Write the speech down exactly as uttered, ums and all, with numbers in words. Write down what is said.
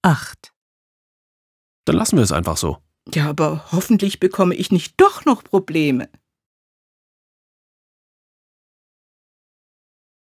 acht. Dann lassen wir es einfach so. Ja, aber hoffentlich bekomme ich nicht doch noch Probleme.